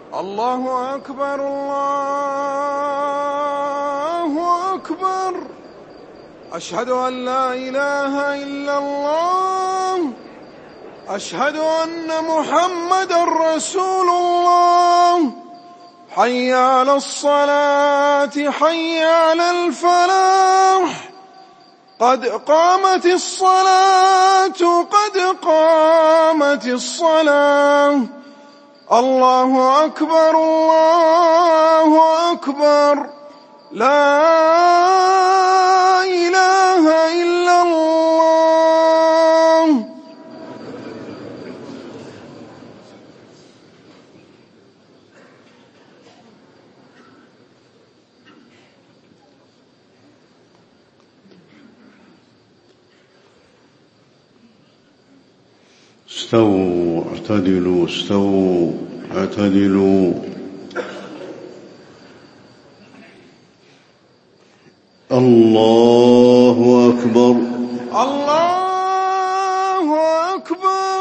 الله أكبر الله أكبر. أشهد أن لا إله إلا الله. أشهد أن محمدًا رسول الله. حي على الصلاة حي على الفلاح. قد قامت الصلاة قد قامت الصلاة. الله أكبر الله أكبر. لا إله إلا الله. استووا اعتدلوا استووا اعتدلوا. الله أكبر الله أكبر.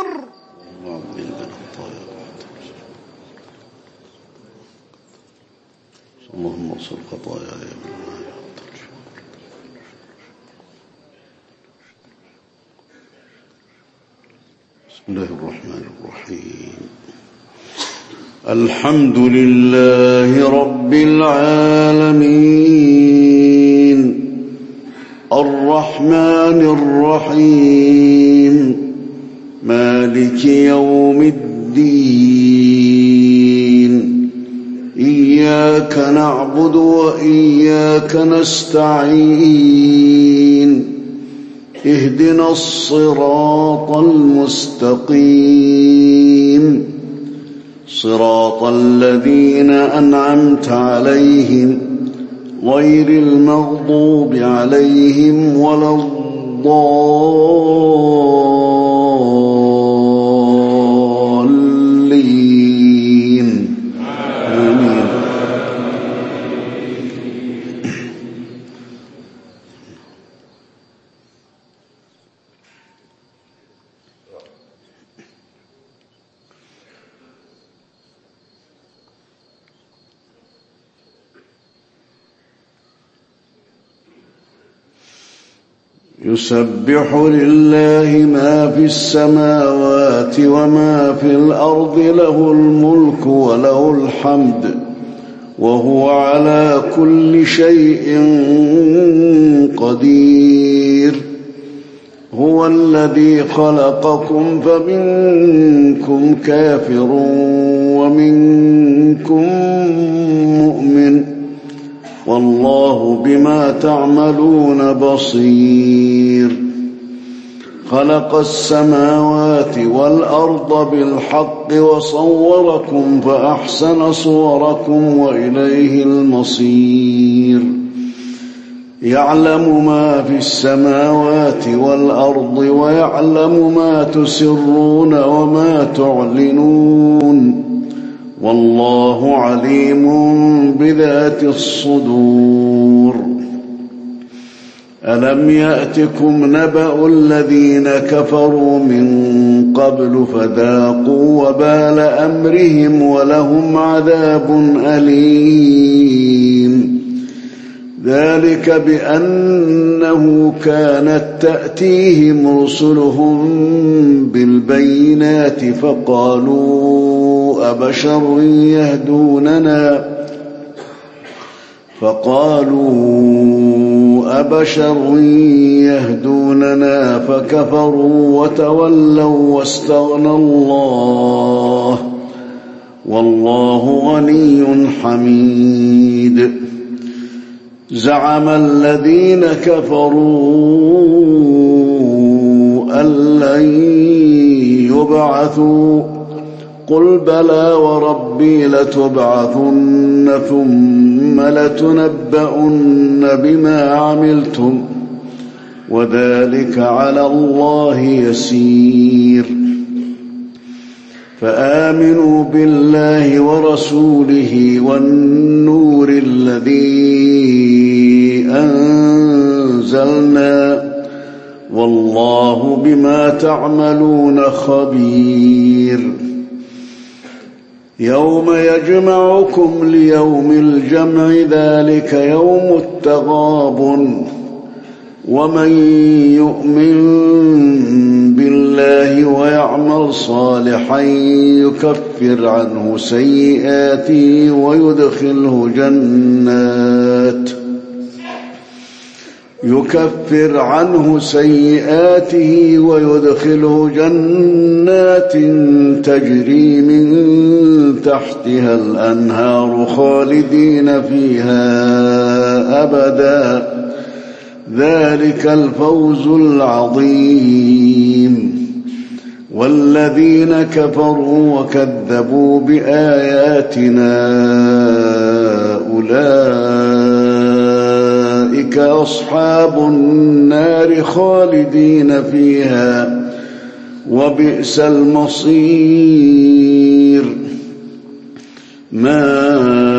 اللهم اغفر خطاياي. بسم الله الرحمن الرحيم. الحمد لله رب العالمين الرحمن الرحيم مالك يوم الدين. إياك نعبد وإياك نستعين. اهدنا الصراط المستقيم صراط الذين أنعمت عليهم غير المغضوب عليهم ولا الضالين. آمين. يسبح لله ما في السماوات وما في الأرض له الملك وله الحمد وهو على كل شيء قدير. هو الذي خلقكم فمنكم كافر ومنكم مؤمن والله بما تعملون بصير. خلق السماوات والأرض بالحق وصوركم فأحسن صوركم وإليه المصير. يعلم ما في السماوات والأرض ويعلم ما تسرون وما تعلنون والله عليم بذات الصدور. ألم يأتكم نبأ الذين كفروا من قبل فذاقوا وبال أمرهم ولهم عذاب أليم. ذلك بأنه كانت تأتيهم رسلهم بالبينات فقالوا أبشر يهدوننا فكفروا وتولوا واستغنى الله والله غني حميد. زعم الذين كفروا أن لن يبعثوا قل بلى وربي لتبعثن ثم لتنبؤن بما عملتم وذلك على الله يسير. فآمنوا بالله ورسوله والنور الذي أنزلنا والله بما تعملون خبير. يوم يجمعكم ليوم الجمع ذلك يوم التغابن ومن يؤمن بالله ويعمل صالحا يكفر عنه سيئاته ويدخله جنات تجري من تحتها الأنهار خالدين فيها أبدا ذلك الفوز العظيم والذين كفروا وكذبوا بآياتنا أولئك أصحاب النار خالدين فيها وبئس المصير ما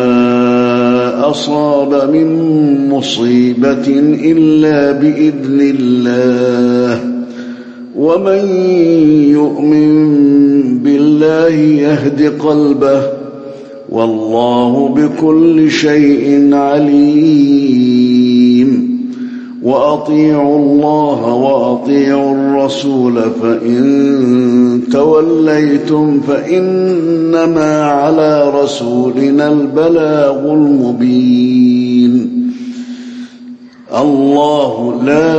أصاب من مصيبة إلا بإذن الله ومن يؤمن بالله يهد قلبه والله بكل شيء عليم وأطيعوا الله وأطيعوا الرسول فإن توليتم فإنما على رسولنا البلاغ المبين الله لا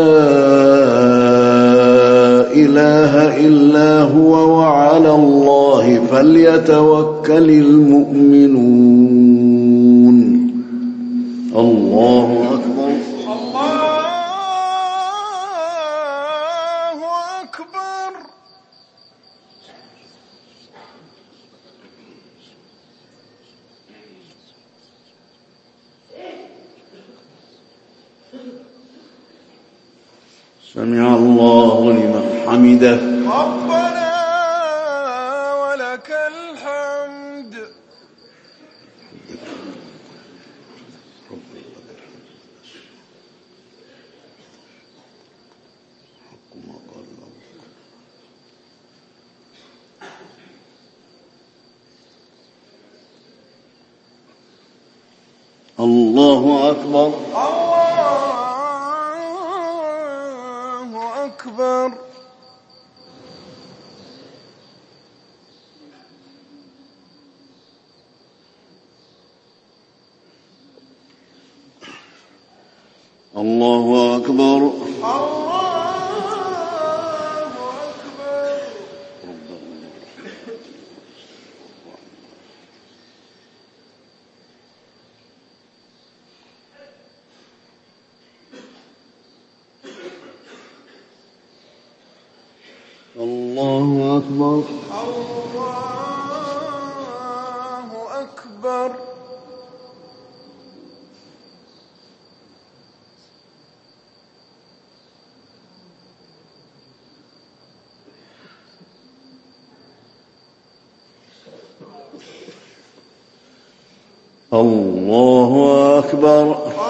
إله إلا هو وعلى الله فليتوكل المؤمنون الله أكبر الله أكبر سمع الله لمن حمده ربنا ولك الحمد الله أكبر الله أكبر الله أكبر الله أكبر الله أكبر الله أكبر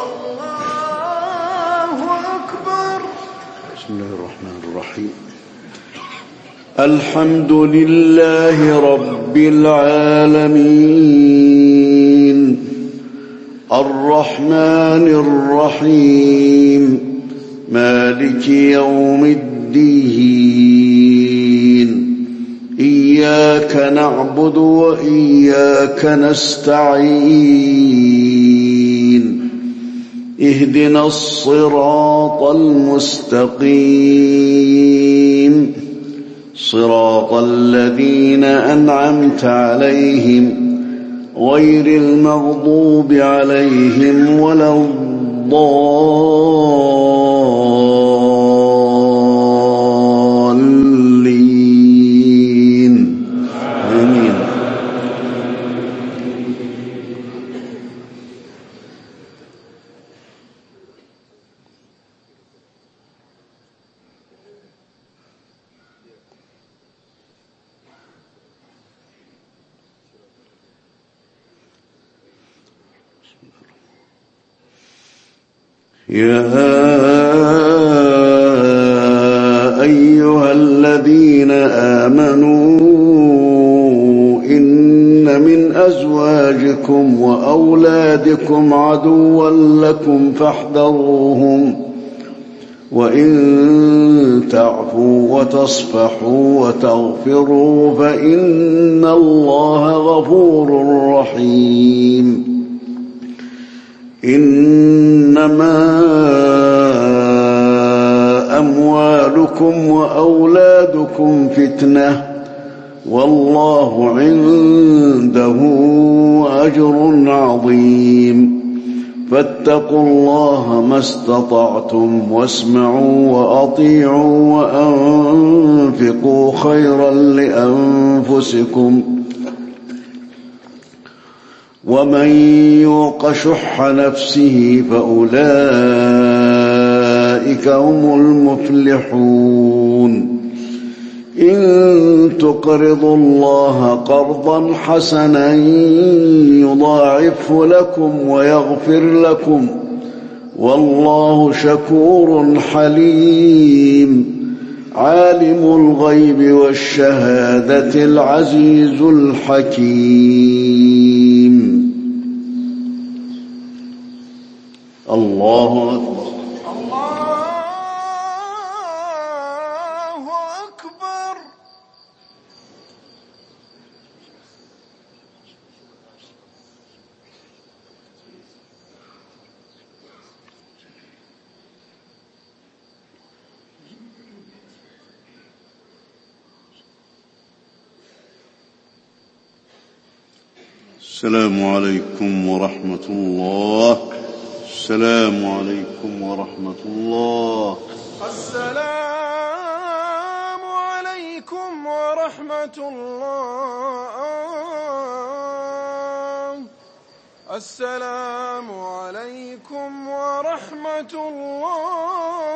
الله أكبر بسم الله الرحمن الرحيم الحمد لله رب العالمين الرحمن الرحيم مالك يوم الدين إياك نعبد وإياك نستعين اهدنا الصراط المستقيم صراط الذين أنعمت عليهم غير المغضوب عليهم ولا الضالين آمين يا أيها الذين آمنوا إن أزواجكم وأولادكم عدوا لكم فاحذروهم وإن تعفوا وتصفحوا وتغفروا فإن الله غفور رحيم. إنما أموالكم وأولادكم فتنة والله عنده أجر عظيم. فاتقوا الله ما استطعتم واسمعوا وأطيعوا وأنفقوا خيرا لأنفسكم ومن يوق شح نفسه فأولئك هم المفلحون. إن تقرضوا الله قرضا حسنا يضاعفه لكم ويغفر لكم والله شكور حليم. عالم الغيب والشهادة العزيز الحكيم. الله أكبر. السلام عليكم ورحمة الله. السلام عليكم ورحمة الله. السلام عليكم ورحمة الله. السلام عليكم ورحمة الله.